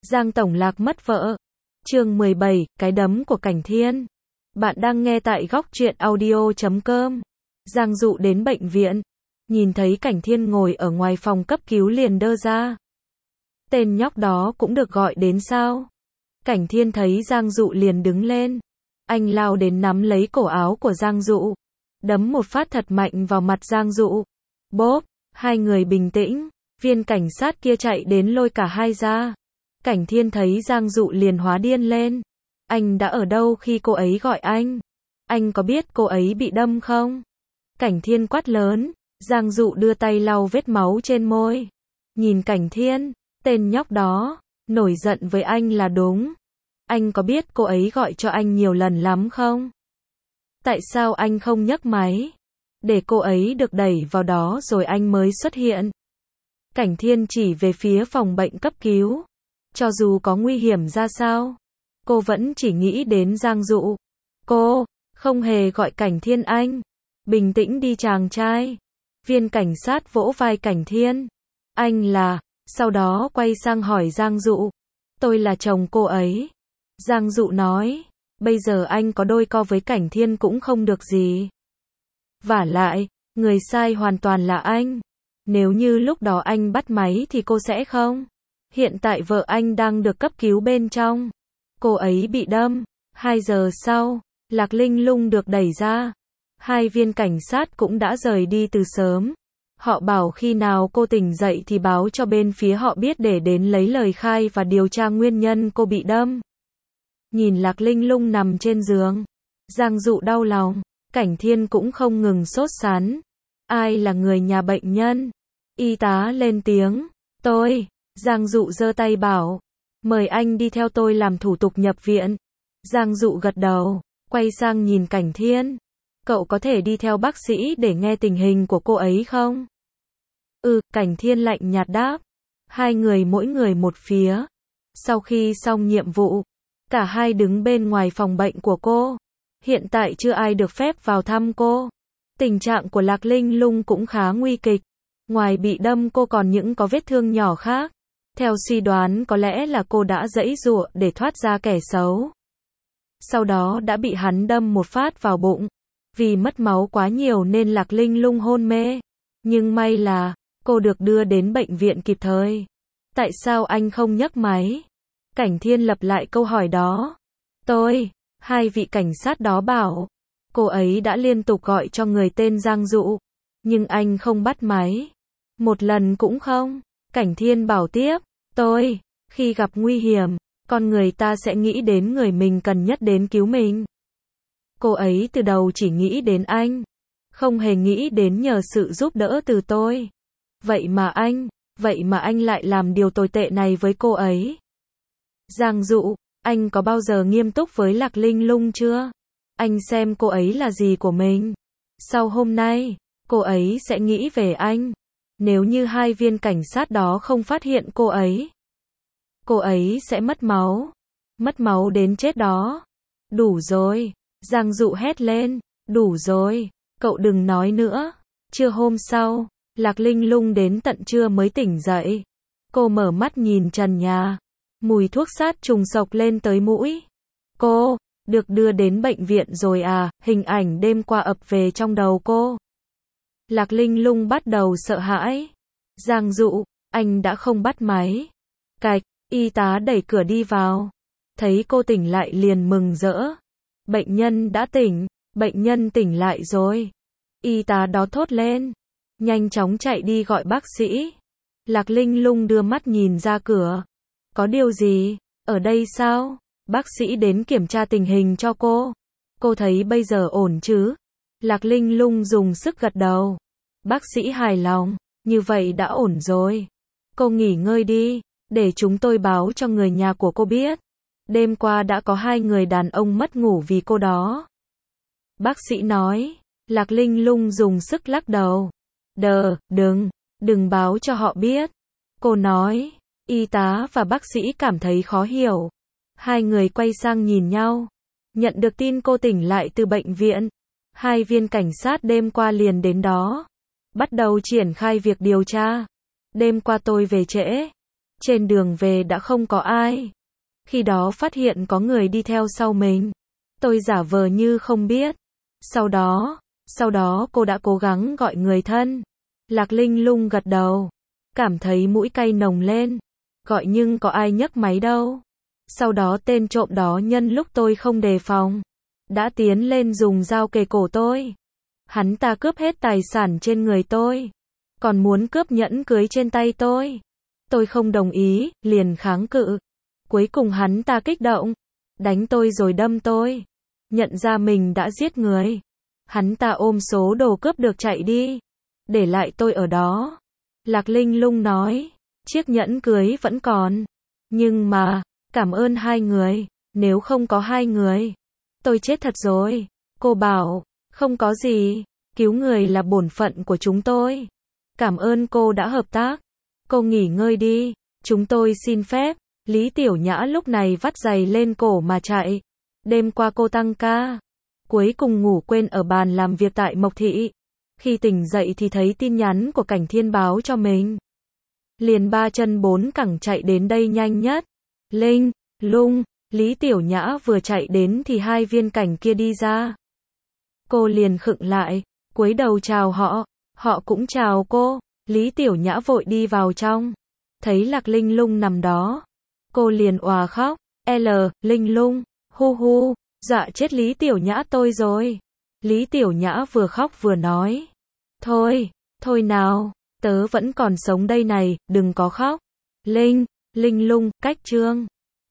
Giang Tổng Lạc mất vợ. Chương 17, cái đấm của Cảnh Thiên. Bạn đang nghe tại góc truyện audio.com. Giang Dụ đến bệnh viện, nhìn thấy Cảnh Thiên ngồi ở ngoài phòng cấp cứu liền đơ ra. Tên nhóc đó cũng được gọi đến sao? Cảnh Thiên thấy Giang Dụ liền đứng lên. Anh lao đến nắm lấy cổ áo của Giang Dụ, đấm một phát thật mạnh vào mặt Giang Dụ. Bốp, hai người bình tĩnh, viên cảnh sát kia chạy đến lôi cả hai ra. Cảnh Thiên thấy Giang Dụ liền hóa điên lên. Anh đã ở đâu khi cô ấy gọi anh? Anh có biết cô ấy bị đâm không? Cảnh Thiên quát lớn. Giang Dụ đưa tay lau vết máu trên môi. Nhìn Cảnh Thiên, tên nhóc đó, nổi giận với anh là đúng. Anh có biết cô ấy gọi cho anh nhiều lần lắm không? Tại sao anh không nhấc máy? Để cô ấy được đẩy vào đó rồi anh mới xuất hiện. Cảnh Thiên chỉ về phía phòng bệnh cấp cứu. Cho dù có nguy hiểm ra sao, cô vẫn chỉ nghĩ đến Giang Dụ. Cô không hề gọi Cảnh Thiên anh. Bình tĩnh đi chàng trai. Viên cảnh sát vỗ vai Cảnh Thiên. Anh là, sau đó quay sang hỏi Giang Dụ. Tôi là chồng cô ấy. Giang Dụ nói, bây giờ anh có đôi co với Cảnh Thiên cũng không được gì. Vả lại, người sai hoàn toàn là anh. Nếu như lúc đó anh bắt máy thì cô sẽ không. Hiện tại vợ anh đang được cấp cứu bên trong. Cô ấy bị đâm. 2 giờ sau, Lạc Linh Lung được đẩy ra. Hai viên cảnh sát cũng đã rời đi từ sớm. Họ bảo khi nào cô tỉnh dậy thì báo cho bên phía họ biết để đến lấy lời khai và điều tra nguyên nhân cô bị đâm. Nhìn Lạc Linh Lung nằm trên giường, Giang Dụ đau lòng. Cảnh Thiên cũng không ngừng sốt sắng. Ai là người nhà bệnh nhân? Y tá lên tiếng. Tôi. Giang Dụ giơ tay bảo. Mời anh đi theo tôi làm thủ tục nhập viện. Giang Dụ gật đầu, quay sang nhìn Cảnh Thiên. Cậu có thể đi theo bác sĩ để nghe tình hình của cô ấy không? Cảnh Thiên lạnh nhạt đáp. Hai người mỗi người một phía. Sau khi xong nhiệm vụ, cả hai đứng bên ngoài phòng bệnh của cô. Hiện tại chưa ai được phép vào thăm cô. Tình trạng của Lạc Linh Lung cũng khá nguy kịch. Ngoài bị đâm cô còn những có vết thương nhỏ khác. Theo suy đoán có lẽ là cô đã giãy giụa để thoát ra kẻ xấu. Sau đó đã bị hắn đâm một phát vào bụng. Vì mất máu quá nhiều nên Lạc Linh Lung hôn mê. Nhưng may là, cô được đưa đến bệnh viện kịp thời. Tại sao anh không nhấc máy? Cảnh Thiên lặp lại câu hỏi đó. Hai vị cảnh sát đó bảo. Cô ấy đã liên tục gọi cho người tên Giang Dụ. Nhưng anh không bắt máy. Một lần cũng không. Cảnh Thiên bảo tiếp. Khi gặp nguy hiểm, con người ta sẽ nghĩ đến người mình cần nhất đến cứu mình. Cô ấy từ đầu chỉ nghĩ đến anh. Không hề nghĩ đến nhờ sự giúp đỡ từ tôi. Vậy mà anh lại làm điều tồi tệ này với cô ấy. Giang Dụ, anh có bao giờ nghiêm túc với Lạc Linh Lung chưa? Anh xem cô ấy là gì của mình. Sau hôm nay, cô ấy sẽ nghĩ về anh. Nếu như hai viên cảnh sát đó không phát hiện cô ấy sẽ mất máu. Mất máu đến chết đó. Đủ rồi. Giang Dụ hét lên. Đủ rồi. Cậu đừng nói nữa. Trưa hôm sau, Lạc Linh Lung đến tận trưa mới tỉnh dậy. Cô mở mắt nhìn trần nhà. Mùi thuốc sát trùng sộc lên tới mũi. Cô, được đưa đến bệnh viện rồi à? Hình ảnh đêm qua ập về trong đầu cô. Lạc Linh Lung bắt đầu sợ hãi. Giang Dụ, anh đã không bắt máy. Cạch, y tá đẩy cửa đi vào. Thấy cô tỉnh lại liền mừng rỡ. Bệnh nhân đã tỉnh, bệnh nhân tỉnh lại rồi. Y tá đó thốt lên. Nhanh chóng chạy đi gọi bác sĩ. Lạc Linh Lung đưa mắt nhìn ra cửa. Có điều gì? Ở đây sao? Bác sĩ đến kiểm tra tình hình cho cô. Cô thấy bây giờ ổn chứ? Lạc Linh Lung dùng sức gật đầu. Bác sĩ hài lòng. Như vậy đã ổn rồi. Cô nghỉ ngơi đi. Để chúng tôi báo cho người nhà của cô biết. Đêm qua đã có 2 người đàn ông mất ngủ vì cô đó. Bác sĩ nói. Lạc Linh Lung dùng sức lắc đầu. Đừng báo cho họ biết. Cô nói. Y tá và bác sĩ cảm thấy khó hiểu. Hai người quay sang nhìn nhau. Nhận được tin cô tỉnh lại từ bệnh viện. Hai viên cảnh sát đêm qua liền đến đó. Bắt đầu triển khai việc điều tra. Đêm qua tôi về trễ. Trên đường về đã không có ai. Khi đó phát hiện có người đi theo sau mình. Tôi giả vờ như không biết. Sau đó cô đã cố gắng gọi người thân. Lạc Linh Lung gật đầu. Cảm thấy mũi cay nồng lên. Gọi nhưng có ai nhấc máy đâu. Sau đó tên trộm đó nhân lúc tôi không đề phòng, đã tiến lên dùng dao kề cổ tôi. Hắn ta cướp hết tài sản trên người tôi. Còn muốn cướp nhẫn cưới trên tay tôi. Tôi không đồng ý, liền kháng cự. Cuối cùng hắn ta kích động. Đánh tôi rồi đâm tôi. Nhận ra mình đã giết người. Hắn ta ôm số đồ cướp được chạy đi. Để lại tôi ở đó. Lạc Linh Lung nói. Chiếc nhẫn cưới vẫn còn. Nhưng mà, cảm ơn hai người. Nếu không có hai người, tôi chết thật rồi. Cô bảo, không có gì. Cứu người là bổn phận của chúng tôi. Cảm ơn cô đã hợp tác. Cô nghỉ ngơi đi. Chúng tôi xin phép. Lý Tiểu Nhã lúc này vắt giày lên cổ mà chạy. Đêm qua cô tăng ca. Cuối cùng ngủ quên ở bàn làm việc tại Mộc Thị. Khi tỉnh dậy thì thấy tin nhắn của Cảnh Thiên báo cho mình. Liền ba chân bốn cẳng chạy đến đây nhanh nhất. Linh Lung, Lý Tiểu Nhã vừa chạy đến thì hai viên cảnh kia đi ra. Cô liền khựng lại, cúi đầu chào họ. Họ cũng chào cô. Lý Tiểu Nhã vội đi vào trong. Thấy Lạc Linh Lung nằm đó. Cô liền òa khóc. Linh Lung, hu hu, dọa chết Lý Tiểu Nhã tôi rồi. Lý Tiểu Nhã vừa khóc vừa nói. Thôi nào, tớ vẫn còn sống đây này, đừng có khóc. Linh Lung, cách chương.